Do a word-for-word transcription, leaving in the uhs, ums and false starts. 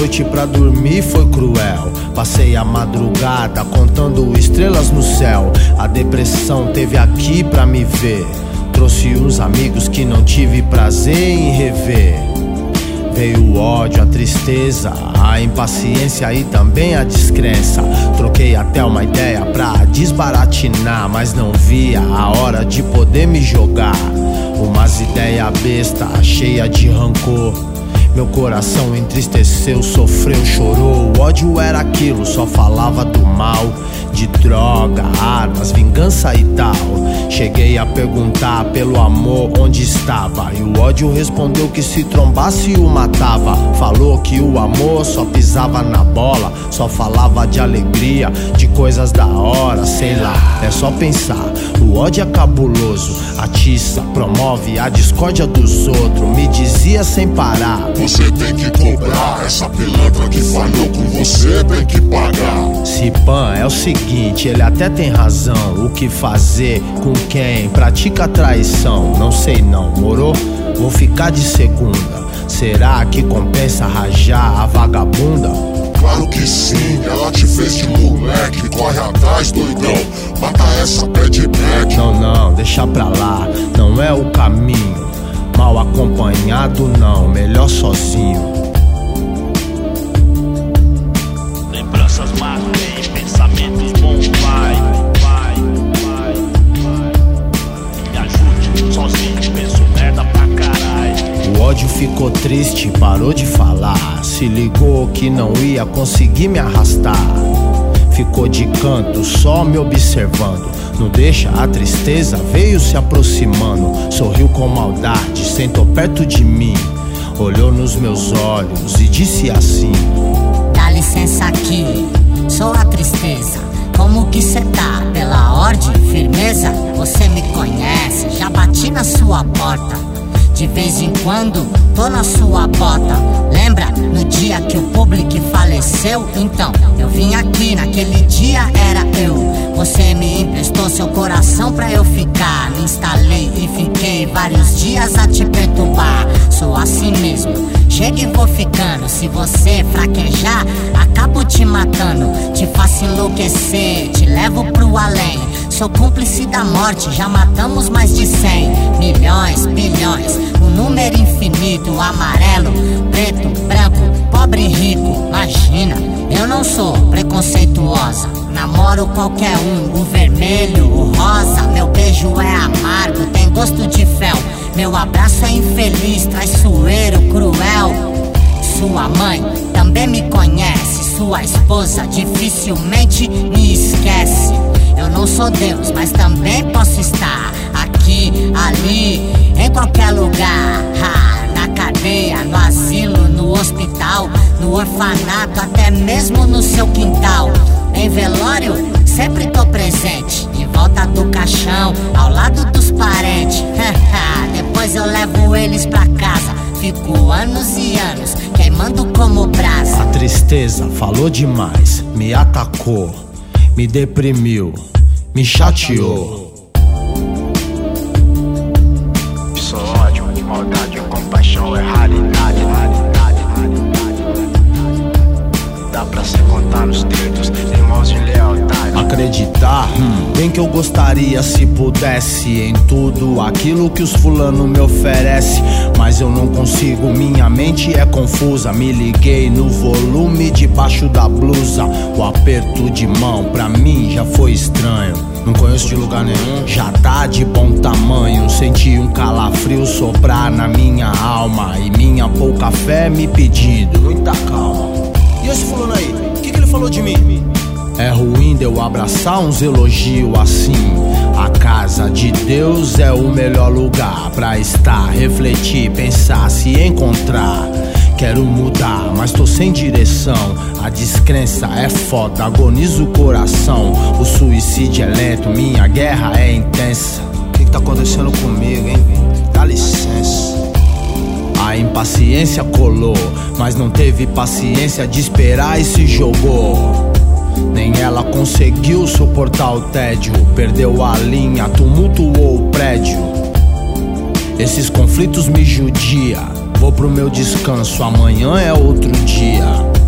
noite pra dormir foi cruel. Passei a madrugada contando estrelas no céu. A depressão teve aqui pra me ver. Trouxe uns amigos que não tive prazer em rever. Veio o ódio, a tristeza, a impaciência e também a descrença. Troquei até uma ideia pra desbaratinar, mas não via a hora de poder me jogar. Umas ideias besta, cheia de rancor. Meu coração entristeceu, sofreu, chorou. O ódio era aquilo, só falava do mal, de droga, armas, vingança e tal. Cheguei a perguntar pelo amor onde estava, e o ódio respondeu que se trombasse o matava. Falou que o amor só pisava na bola, só falava de alegria, de coisas da hora, sei lá, é só pensar. O ódio é cabuloso, atiça, promove a discórdia dos outros. Me dizia sem parar: você tem que cobrar, essa pilantra que falhou com você tem que pagar. Cipan, é o seguinte, ele até tem razão. O que fazer com quem pratica traição? Não sei não, morou? Vou ficar de segunda. Será que compensa rajar a vagabunda? Claro que sim, ela te fez de moleque. Corre atrás, doidão, mata essa bad black. Não, não, deixa pra lá, não é o caminho. Mal acompanhado não, melhor sozinho. Lembranças matam, pensamentos bons, vai, vai, vai, vai. Me ajude, sozinho, penso merda pra caralho. O ódio ficou triste, parou de falar. Se ligou que não ia conseguir me arrastar. Ficou de canto, só me observando. Não deixa a tristeza, veio se aproximando. Sorriu com maldade, sentou perto de mim. Olhou nos meus olhos e disse assim: dá licença aqui, sou a tristeza. Como que cê tá? Pela ordem, firmeza? Você me conhece, já bati na sua porta. De vez em quando, tô na sua bota. Lembra no dia que o público faleceu? Então, eu vim aqui, naquele dia era eu. Você me emprestou seu coração pra eu ficar. Me instalei e fiquei vários dias a te perturbar. Sou assim mesmo, chego e vou ficando. Se você fraquejar, acabo te matando. Te faço enlouquecer, te levo pro além. Sou cúmplice da morte, já matamos mais de cem. Milhões, bilhões, um número infinito. Amarelo, preto, branco, pobre e rico. Imagina, eu não sou preconceituosa. Namoro qualquer um, o vermelho, o rosa. Meu beijo é amargo, tem gosto de fel. Meu abraço é infeliz, traiçoeiro, cruel. Sua mãe também me conhece. Sua esposa dificilmente me esquece. Eu não sou Deus, mas também posso estar aqui, ali, em qualquer lugar. Ha, na cadeia, no asilo, no hospital, no orfanato, até mesmo no seu quintal. Em velório, sempre tô presente. Em volta do caixão, ao lado dos parentes. Depois eu levo eles pra casa. Fico anos e anos queimando como brasa. A tristeza falou demais, me atacou, me deprimiu, me chateou. Isso é ódio, maldade, compaixão é raridade, raridade, raridade. Dá pra se contar nos dedos, irmãos de lealdade. Acreditar, hum, bem que eu gostaria se pudesse em tudo aquilo que os fulano me oferece. Mas eu não consigo, minha mente é confusa. Me liguei no volume debaixo da blusa. O aperto de mão pra mim já foi estranho. Não conheço de lugar nenhum, já tá de bom tamanho. Senti um calafrio soprar na minha alma e minha pouca fé me pedindo muita calma. E esse fulano aí, o que, que ele falou de mim? É ruim de eu abraçar uns elogios assim. A casa de Deus é o melhor lugar pra estar, refletir, pensar, se encontrar. Quero mudar, mas tô sem direção. A descrença é foda, agoniza o coração. O suicídio é lento, minha guerra é intensa. O que, que tá acontecendo comigo, hein? Dá licença. A impaciência colou, mas não teve paciência de esperar e se jogou. Nem ela conseguiu suportar o tédio. Perdeu a linha, tumultuou o prédio. Esses conflitos me judia. Vou pro meu descanso, amanhã é outro dia.